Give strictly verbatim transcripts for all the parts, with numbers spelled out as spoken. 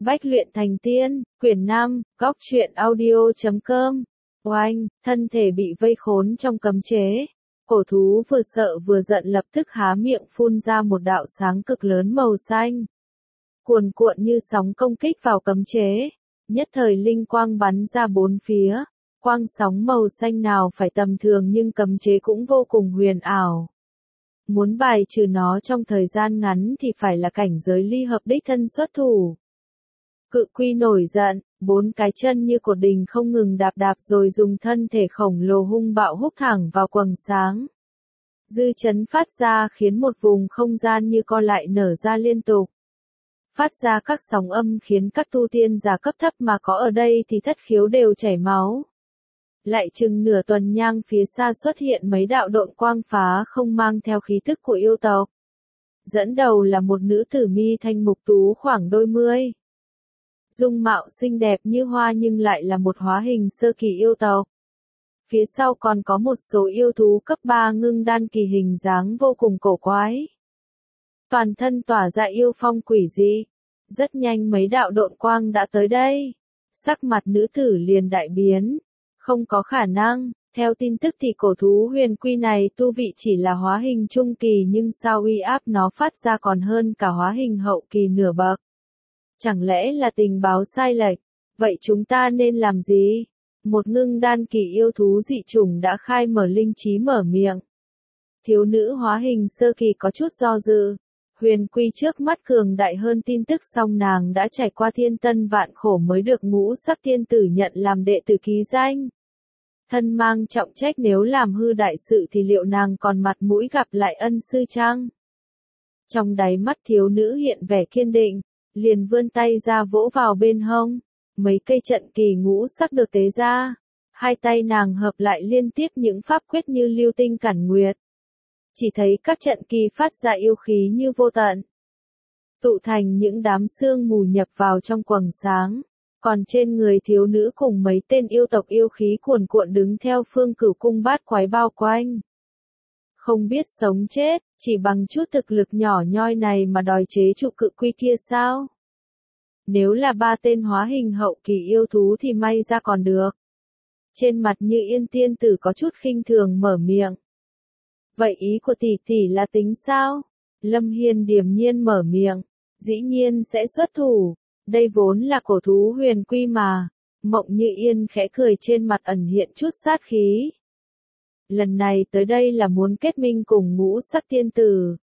Bách luyện thành tiên, quyển năm, góc truyện audio chấm com. Oanh, thân thể bị vây khốn trong cấm chế. Cổ thú vừa sợ vừa giận lập tức há miệng phun ra một đạo sáng cực lớn màu xanh. Cuồn cuộn như sóng công kích vào cấm chế. Nhất thời linh quang bắn ra bốn phía. Quang sóng màu xanh nào phải tầm thường nhưng cấm chế cũng vô cùng huyền ảo. Muốn bài trừ nó trong thời gian ngắn thì phải là cảnh giới ly hợp đích thân xuất thủ. Cự quy nổi giận, bốn cái chân như cột đình không ngừng đạp đạp rồi dùng thân thể khổng lồ hung bạo húc thẳng vào quầng sáng. Dư chấn phát ra khiến một vùng không gian như co lại nở ra liên tục. Phát ra các sóng âm khiến các tu tiên giả cấp thấp mà có ở đây thì thất khiếu đều chảy máu. Lại chừng nửa tuần nhang phía xa xuất hiện mấy đạo độn quang phá không mang theo khí tức của yêu tộc. Dẫn đầu là một nữ tử mi thanh mục tú khoảng đôi mươi. Dung mạo xinh đẹp như hoa nhưng lại là một hóa hình sơ kỳ yêu tộc. Phía sau còn có một số yêu thú cấp ba ngưng đan kỳ hình dáng vô cùng cổ quái. Toàn thân tỏa ra yêu phong quỷ dị. Rất nhanh mấy đạo độn quang đã tới đây. Sắc mặt nữ tử liền đại biến. Không có khả năng, theo tin tức thì cổ thú huyền quy này tu vị chỉ là hóa hình trung kỳ nhưng sao uy áp nó phát ra còn hơn cả hóa hình hậu kỳ nửa bậc. Chẳng lẽ là tình báo sai lệch? Vậy chúng ta nên làm gì? Một ngưng đan kỳ yêu thú dị chủng đã khai mở linh trí mở miệng. Thiếu nữ hóa hình sơ kỳ có chút do dự. Huyền quy trước mắt cường đại hơn tin tức song nàng đã trải qua thiên tân vạn khổ mới được ngũ sắc tiên tử nhận làm đệ tử ký danh. Thân mang trọng trách nếu làm hư đại sự thì liệu nàng còn mặt mũi gặp lại ân sư chăng? Trong đáy mắt thiếu nữ hiện vẻ kiên định, liền vươn tay ra vỗ vào bên hông. Mấy cây trận kỳ ngũ sắc được tế ra. Hai tay nàng hợp lại liên tiếp những pháp quyết như lưu tinh cản nguyệt. Chỉ thấy các trận kỳ phát ra yêu khí như vô tận. Tụ thành những đám sương mù nhập vào trong quầng sáng. Còn trên người thiếu nữ cùng mấy tên yêu tộc yêu khí cuồn cuộn đứng theo phương cửu cung bát quái bao quanh. Không biết sống chết, chỉ bằng chút thực lực nhỏ nhoi này mà đòi chế trụ cự quy kia sao? Nếu là ba tên hóa hình hậu kỳ yêu thú thì may ra còn được. Trên mặt Như Yên tiên tử có chút khinh thường mở miệng. Vậy ý của tỷ tỷ là tính sao? Lâm Hiên điềm nhiên mở miệng. Dĩ nhiên sẽ xuất thủ. Đây vốn là cổ thú huyền quy mà. Mộng Như Yên khẽ cười trên mặt ẩn hiện chút sát khí. Lần này tới đây là muốn kết minh cùng ngũ sắc tiên tử.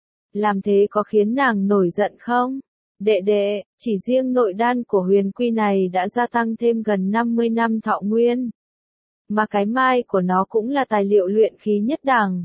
Làm thế có khiến nàng nổi giận không? Đệ đệ, chỉ riêng nội đan của huyền quy này đã gia tăng thêm gần năm mươi năm thọ nguyên. Mà cái mai của nó cũng là tài liệu luyện khí nhất đẳng.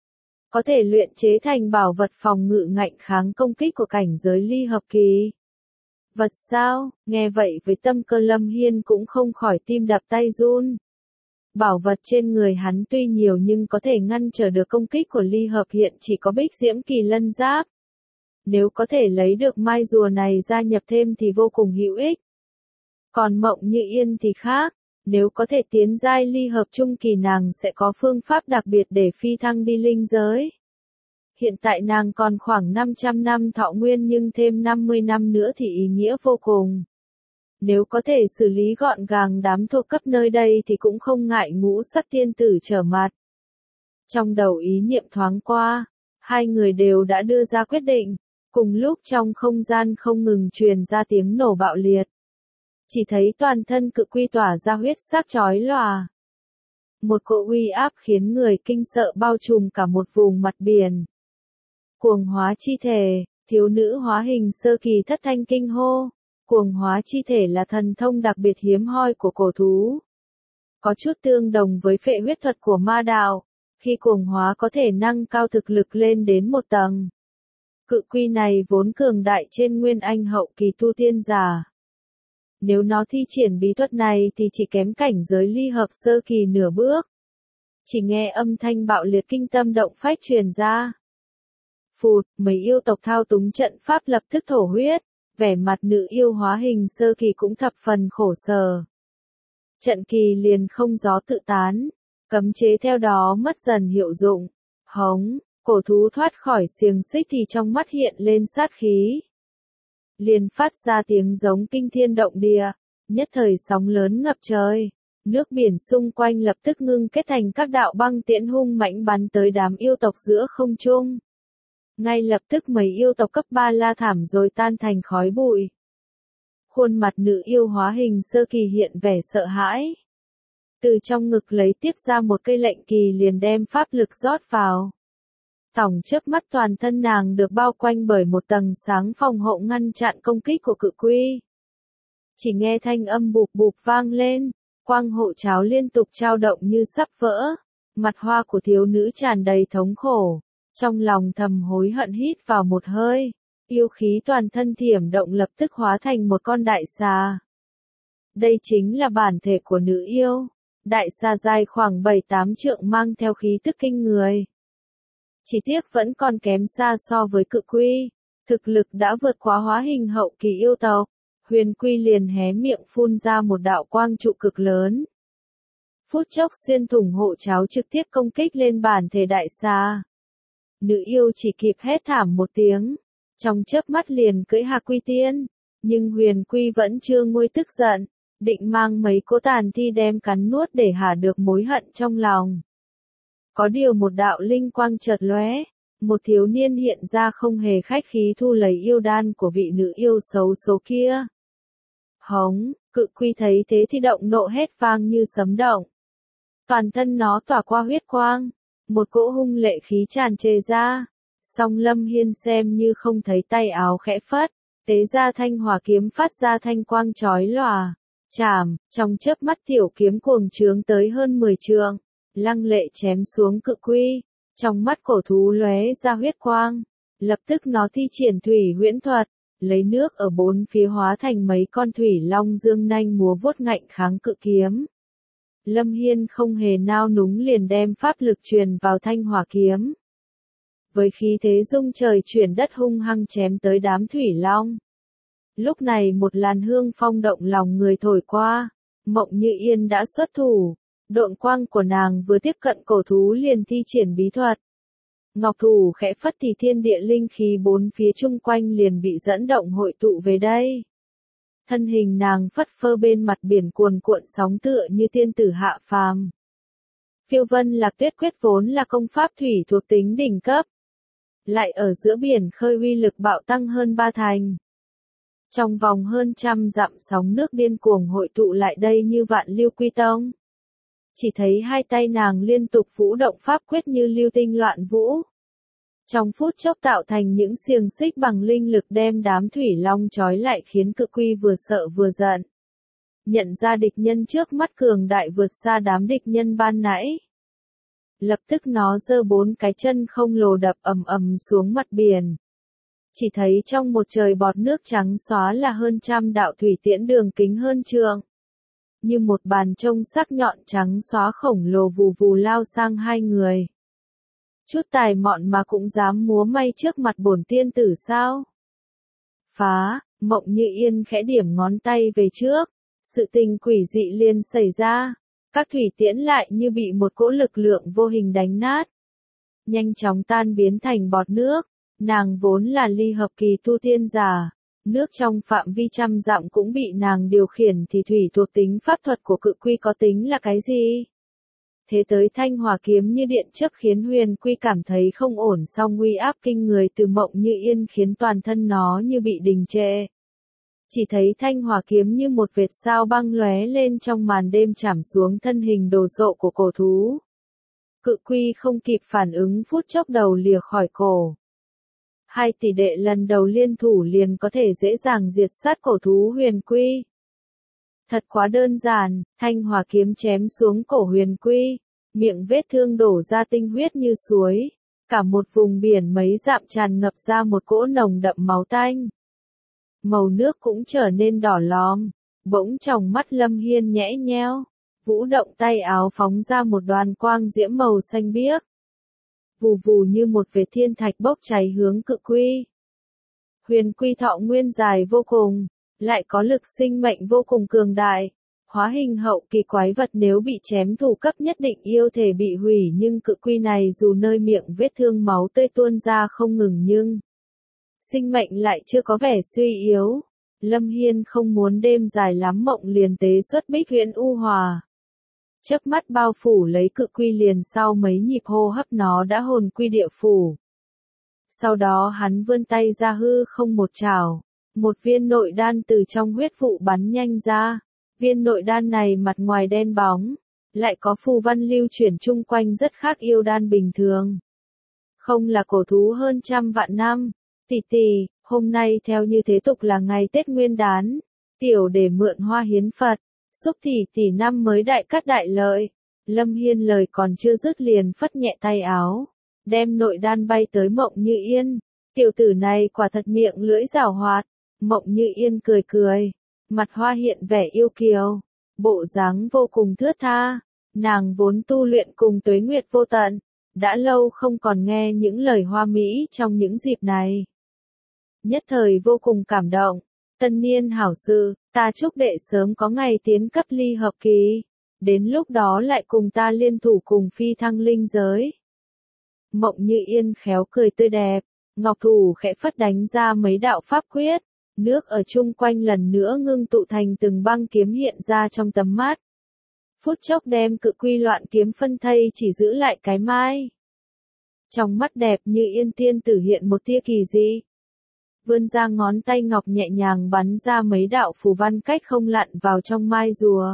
Có thể luyện chế thành bảo vật phòng ngự ngạnh kháng công kích của cảnh giới ly hợp kỳ. Vật sao? Nghe vậy với tâm cơ Lâm Hiên cũng không khỏi tim đập tay run. Bảo vật trên người hắn tuy nhiều nhưng có thể ngăn trở được công kích của ly hợp hiện chỉ có bích diễm kỳ lân giáp. Nếu có thể lấy được mai rùa này gia nhập thêm thì vô cùng hữu ích. Còn Mộng Như Yên thì khác. Nếu có thể tiến giai ly hợp trung kỳ nàng sẽ có phương pháp đặc biệt để phi thăng đi linh giới. Hiện tại nàng còn khoảng năm trăm năm thọ nguyên nhưng thêm năm mươi năm nữa thì ý nghĩa vô cùng. Nếu có thể xử lý gọn gàng đám thuộc cấp nơi đây thì cũng không ngại ngũ sắc tiên tử trở mặt. Trong đầu ý niệm thoáng qua, hai người đều đã đưa ra quyết định, cùng lúc trong không gian không ngừng truyền ra tiếng nổ bạo liệt. Chỉ thấy toàn thân cự quy tỏa ra huyết sắc chói lòa. Một cỗ uy áp khiến người kinh sợ bao trùm cả một vùng mặt biển. Cuồng hóa chi thể, thiếu nữ hóa hình sơ kỳ thất thanh kinh hô. Cuồng hóa chi thể là thần thông đặc biệt hiếm hoi của cổ thú. Có chút tương đồng với phệ huyết thuật của ma đạo. Khi cuồng hóa có thể nâng cao thực lực lên đến một tầng. Cự quy này vốn cường đại trên nguyên anh hậu kỳ tu tiên giả. Nếu nó thi triển bí thuật này thì chỉ kém cảnh giới ly hợp sơ kỳ nửa bước. Chỉ nghe âm thanh bạo liệt kinh tâm động phách truyền ra. Phụt, mấy yêu tộc thao túng trận pháp lập tức thổ huyết, vẻ mặt nữ yêu hóa hình sơ kỳ cũng thập phần khổ sở. Trận kỳ liền không gió tự tán, cấm chế theo đó mất dần hiệu dụng. Hống, cổ thú thoát khỏi xiềng xích thì trong mắt hiện lên sát khí. liền phát ra tiếng giống kinh thiên động địa, nhất thời sóng lớn ngập trời. Nước biển xung quanh lập tức ngưng kết thành các đạo băng tiễn hung mãnh bắn tới đám yêu tộc giữa không trung. Ngay lập tức mấy yêu tộc cấp ba la thảm rồi tan thành khói bụi. Khuôn mặt nữ yêu hóa hình sơ kỳ hiện vẻ sợ hãi. Từ trong ngực lấy tiếp ra một cây lệnh kỳ liền đem pháp lực rót vào. Tỏng chớp mắt toàn thân nàng được bao quanh bởi một tầng sáng phòng hộ ngăn chặn công kích của cự quy. Chỉ nghe thanh âm bụp bụp vang lên, quang hộ cháo liên tục trao động như sắp vỡ. Mặt hoa của thiếu nữ tràn đầy thống khổ, trong lòng thầm hối hận hít vào một hơi. Yêu khí toàn thân thiểm động lập tức hóa thành một con đại xà. Đây chính là bản thể của nữ yêu. Đại xà dài khoảng bảy tám trượng mang theo khí tức kinh người. Chỉ tiếc vẫn còn kém xa so với cự quy. Thực lực đã vượt quá hóa hình hậu kỳ yêu tộc. Huyền quy liền hé miệng phun ra một đạo quang trụ cực lớn. Phút chốc xuyên thủng hộ cháo trực tiếp công kích lên bản thể đại xà. Nữ yêu chỉ kịp hét thảm một tiếng. Trong chớp mắt liền cưỡi Hạc Quy Tiên. Nhưng huyền quy vẫn chưa nguôi tức giận. Định mang mấy cỗ tàn thi đem cắn nuốt để hả được mối hận trong lòng. Có điều một đạo linh quang chợt lóe, một thiếu niên hiện ra không hề khách khí thu lấy yêu đan của vị nữ yêu xấu số kia. Hống, cự quy thấy thế thì động nộ hét vang như sấm động. Toàn thân nó tỏa qua huyết quang, một cỗ hung lệ khí tràn trề ra. Song Lâm Hiên xem như không thấy tay áo khẽ phất, tế ra thanh hỏa kiếm phát ra thanh quang chói lòa. Chảm, trong chớp mắt tiểu kiếm cuồng trướng tới hơn mười trượng, lăng lệ chém xuống cự quy. Trong mắt cổ thú lóe ra huyết quang, lập tức nó thi triển thủy huyễn thuật, lấy nước ở bốn phía hóa thành mấy con thủy long dương nanh múa vuốt ngạnh kháng cự kiếm. Lâm Hiên không hề nao núng liền đem pháp lực truyền vào thanh hỏa kiếm. Với khí thế rung trời chuyển đất hung hăng chém tới đám thủy long. Lúc này một làn hương phong động lòng người thổi qua, Mộng Như Yên đã xuất thủ, độn quang của nàng vừa tiếp cận cổ thú liền thi triển bí thuật. Ngọc thủ khẽ phất thì thiên địa linh khí bốn phía chung quanh liền bị dẫn động hội tụ về đây. Thân hình nàng phất phơ bên mặt biển cuồn cuộn sóng tựa như tiên tử hạ phàm. Phiêu Vân Lạc Tuyết Quyết vốn là công pháp thủy thuộc tính đỉnh cấp, lại ở giữa biển khơi uy lực bạo tăng hơn ba thành. Trong vòng hơn trăm dặm sóng nước điên cuồng hội tụ lại đây như vạn lưu quy tông. Chỉ thấy hai tay nàng liên tục vũ động pháp quyết như lưu tinh loạn vũ. Trong phút chốc tạo thành những xiềng xích bằng linh lực đem đám thủy long trói lại khiến cự quy vừa sợ vừa giận. Nhận ra địch nhân trước mắt cường đại vượt xa đám địch nhân ban nãy. Lập tức nó giơ bốn cái chân không lồ đập ầm ầm xuống mặt biển. Chỉ thấy trong một trời bọt nước trắng xóa là hơn trăm đạo thủy tiễn đường kính hơn trượng. Như một bàn trông sắc nhọn trắng xóa khổng lồ vù vù lao sang hai người. Chút tài mọn mà cũng dám múa may trước mặt bổn tiên tử sao? Phá, Mộng Như Yên khẽ điểm ngón tay về trước. Sự tình quỷ dị liền xảy ra. Các thủy tiễn lại như bị một cỗ lực lượng vô hình đánh nát. Nhanh chóng tan biến thành bọt nước. Nàng vốn là ly hợp kỳ tu tiên giả. Nước trong phạm vi trăm dặm cũng bị nàng điều khiển thì thủy thuộc tính pháp thuật của cự quy có tính là cái gì? Thế tới thanh hỏa kiếm như điện chớp khiến huyền quy cảm thấy không ổn, song uy áp kinh người từ Mộng Như Yên khiến toàn thân nó như bị đình trệ. Chỉ thấy thanh hỏa kiếm như một vệt sao băng lóe lên trong màn đêm chảm xuống thân hình đồ sộ của cổ thú. Cự quy không kịp phản ứng phút chốc đầu lìa khỏi cổ. Hai tỷ đệ lần đầu liên thủ liền có thể dễ dàng diệt sát cổ thú huyền quy. Thật quá đơn giản, thanh hỏa kiếm chém xuống cổ huyền quy, miệng vết thương đổ ra tinh huyết như suối, cả một vùng biển mấy dặm tràn ngập ra một cỗ nồng đậm máu tanh. Màu nước cũng trở nên đỏ lòm, bỗng trong mắt Lâm Hiên nhẽ nheo, vũ động tay áo phóng ra một đoàn quang diễm màu xanh biếc. Vù vù như một vệt thiên thạch bốc cháy hướng cự quy. Huyền quy thọ nguyên dài vô cùng, lại có lực sinh mệnh vô cùng cường đại. Hóa hình hậu kỳ quái vật nếu bị chém thủ cấp nhất định yêu thể bị hủy, nhưng cự quy này dù nơi miệng vết thương máu tươi tuôn ra không ngừng nhưng sinh mệnh lại chưa có vẻ suy yếu. Lâm Hiên không muốn đêm dài lắm mộng liền tế xuất Bích Huyễn U Hòa. Chớp mắt bao phủ lấy cự quy liền sau mấy nhịp hô hấp nó đã hồn quy địa phủ. Sau đó hắn vươn tay ra hư không một trảo, một viên nội đan từ trong huyết vụ bắn nhanh ra. Viên nội đan này mặt ngoài đen bóng, lại có phù văn lưu chuyển chung quanh rất khác yêu đan bình thường. Không là cổ thú hơn trăm vạn năm. Tỷ tỷ, hôm nay theo như thế tục là ngày Tết Nguyên Đán, tiểu để mượn hoa hiến Phật, xúc tỷ tỷ năm mới đại cát đại lợi. Lâm Hiên lời còn chưa dứt liền phất nhẹ tay áo, đem nội đan bay tới Mộng Như Yên. Tiểu tử này quả thật miệng lưỡi giảo hoạt. Mộng Như Yên cười cười, mặt hoa hiện vẻ yêu kiều, bộ dáng vô cùng thướt tha. Nàng vốn tu luyện cùng tuế nguyệt vô tận, đã lâu không còn nghe những lời hoa mỹ trong những dịp này. Nhất thời vô cùng cảm động, tân niên hảo sự, ta chúc đệ sớm có ngày tiến cấp ly hợp kỳ, đến lúc đó lại cùng ta liên thủ cùng phi thăng linh giới. Mộng Như Yên khéo cười tươi đẹp, ngọc thủ khẽ phất đánh ra mấy đạo pháp quyết, nước ở chung quanh lần nữa ngưng tụ thành từng băng kiếm hiện ra trong tầm mắt. Phút chốc đem cự quy loạn kiếm phân thây chỉ giữ lại cái mai. Trong mắt đẹp như yên tiên tử hiện một tia kỳ dị. Vươn ra ngón tay ngọc nhẹ nhàng bắn ra mấy đạo phù văn cách không lặn vào trong mai rùa.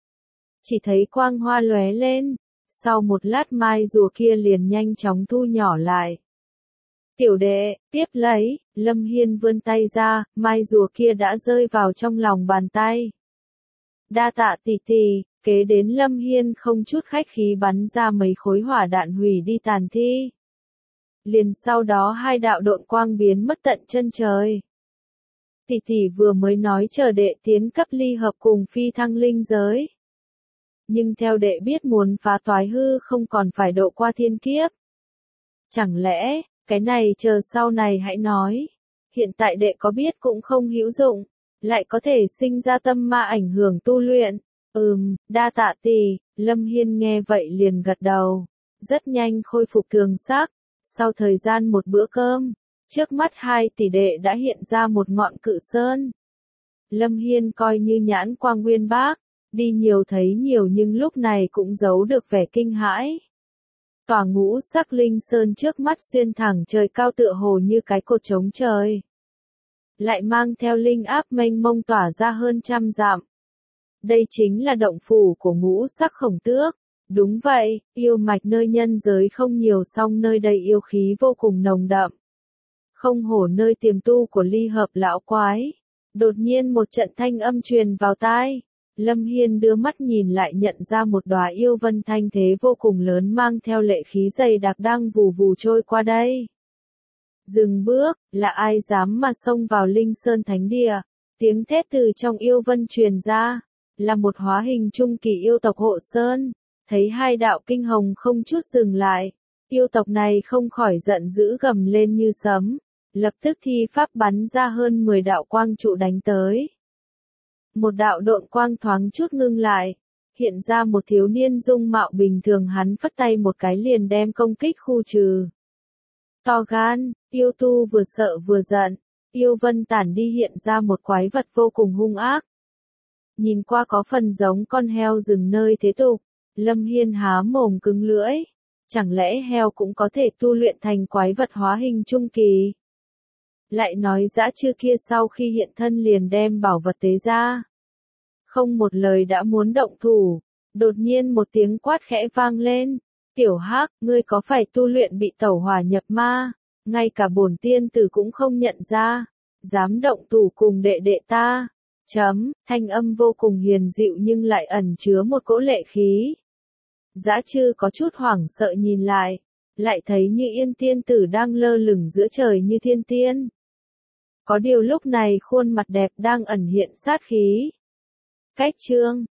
Chỉ thấy quang hoa lóe lên, sau một lát mai rùa kia liền nhanh chóng thu nhỏ lại. Tiểu đệ, tiếp lấy, Lâm Hiên vươn tay ra, mai rùa kia đã rơi vào trong lòng bàn tay. Đa tạ tỷ tỷ, kế đến Lâm Hiên không chút khách khí bắn ra mấy khối hỏa đạn hủy đi tàn thi. Liền sau đó hai đạo độn quang biến mất tận chân trời. Tỷ tỷ vừa mới nói chờ đệ tiến cấp ly hợp cùng phi thăng linh giới. Nhưng theo đệ biết muốn phá toái hư không còn phải độ qua thiên kiếp. Chẳng lẽ, cái này chờ sau này hãy nói. Hiện tại đệ có biết cũng không hữu dụng, lại có thể sinh ra tâm ma ảnh hưởng tu luyện. Ừm, đa tạ tỷ. Lâm Hiên nghe vậy liền gật đầu, rất nhanh khôi phục thường sắc. Sau thời gian một bữa cơm, trước mắt hai tỷ đệ đã hiện ra một ngọn cự sơn. Lâm Hiên coi như nhãn quang nguyên bác, đi nhiều thấy nhiều nhưng lúc này cũng giấu được vẻ kinh hãi. Tòa ngũ sắc linh sơn trước mắt xuyên thẳng trời cao tựa hồ như cái cột trống trời. Lại mang theo linh áp mênh mông tỏa ra hơn trăm dặm. Đây chính là động phủ của ngũ sắc khổng tước. Đúng vậy, yêu mạch nơi nhân giới không nhiều song nơi đây yêu khí vô cùng nồng đậm. Không hổ nơi tiềm tu của ly hợp lão quái. Đột nhiên một trận thanh âm truyền vào tai. Lâm Hiên đưa mắt nhìn lại nhận ra một đóa yêu vân thanh thế vô cùng lớn mang theo lệ khí dày đặc đang vù vù trôi qua đây. Dừng bước, là ai dám mà xông vào linh sơn thánh địa? Tiếng thét từ trong yêu vân truyền ra, là một hóa hình trung kỳ yêu tộc hộ sơn. Thấy hai đạo kinh hồng không chút dừng lại, yêu tộc này không khỏi giận dữ gầm lên như sấm, lập tức thi pháp bắn ra hơn mười đạo quang trụ đánh tới. Một đạo độn quang thoáng chút ngưng lại, hiện ra một thiếu niên dung mạo bình thường, hắn phất tay một cái liền đem công kích khu trừ. To gan, yêu tu vừa sợ vừa giận, yêu vân tản đi hiện ra một quái vật vô cùng hung ác. Nhìn qua có phần giống con heo rừng nơi thế tục. Lâm Hiên há mồm cứng lưỡi, chẳng lẽ heo cũng có thể tu luyện thành quái vật hóa hình trung kỳ? Lại nói dã trư kia sau khi hiện thân liền đem bảo vật tế ra. Không một lời đã muốn động thủ, đột nhiên một tiếng quát khẽ vang lên. Tiểu Hắc, ngươi có phải tu luyện bị tẩu hỏa nhập ma? Ngay cả bổn tiên tử cũng không nhận ra, dám động thủ cùng đệ đệ ta. Chấm, thanh âm vô cùng hiền dịu nhưng lại ẩn chứa một cỗ lệ khí. Dã trư có chút hoảng sợ nhìn lại, lại thấy như yên tiên tử đang lơ lửng giữa trời như thiên tiên. Có điều lúc này khuôn mặt đẹp đang ẩn hiện sát khí. Cách chương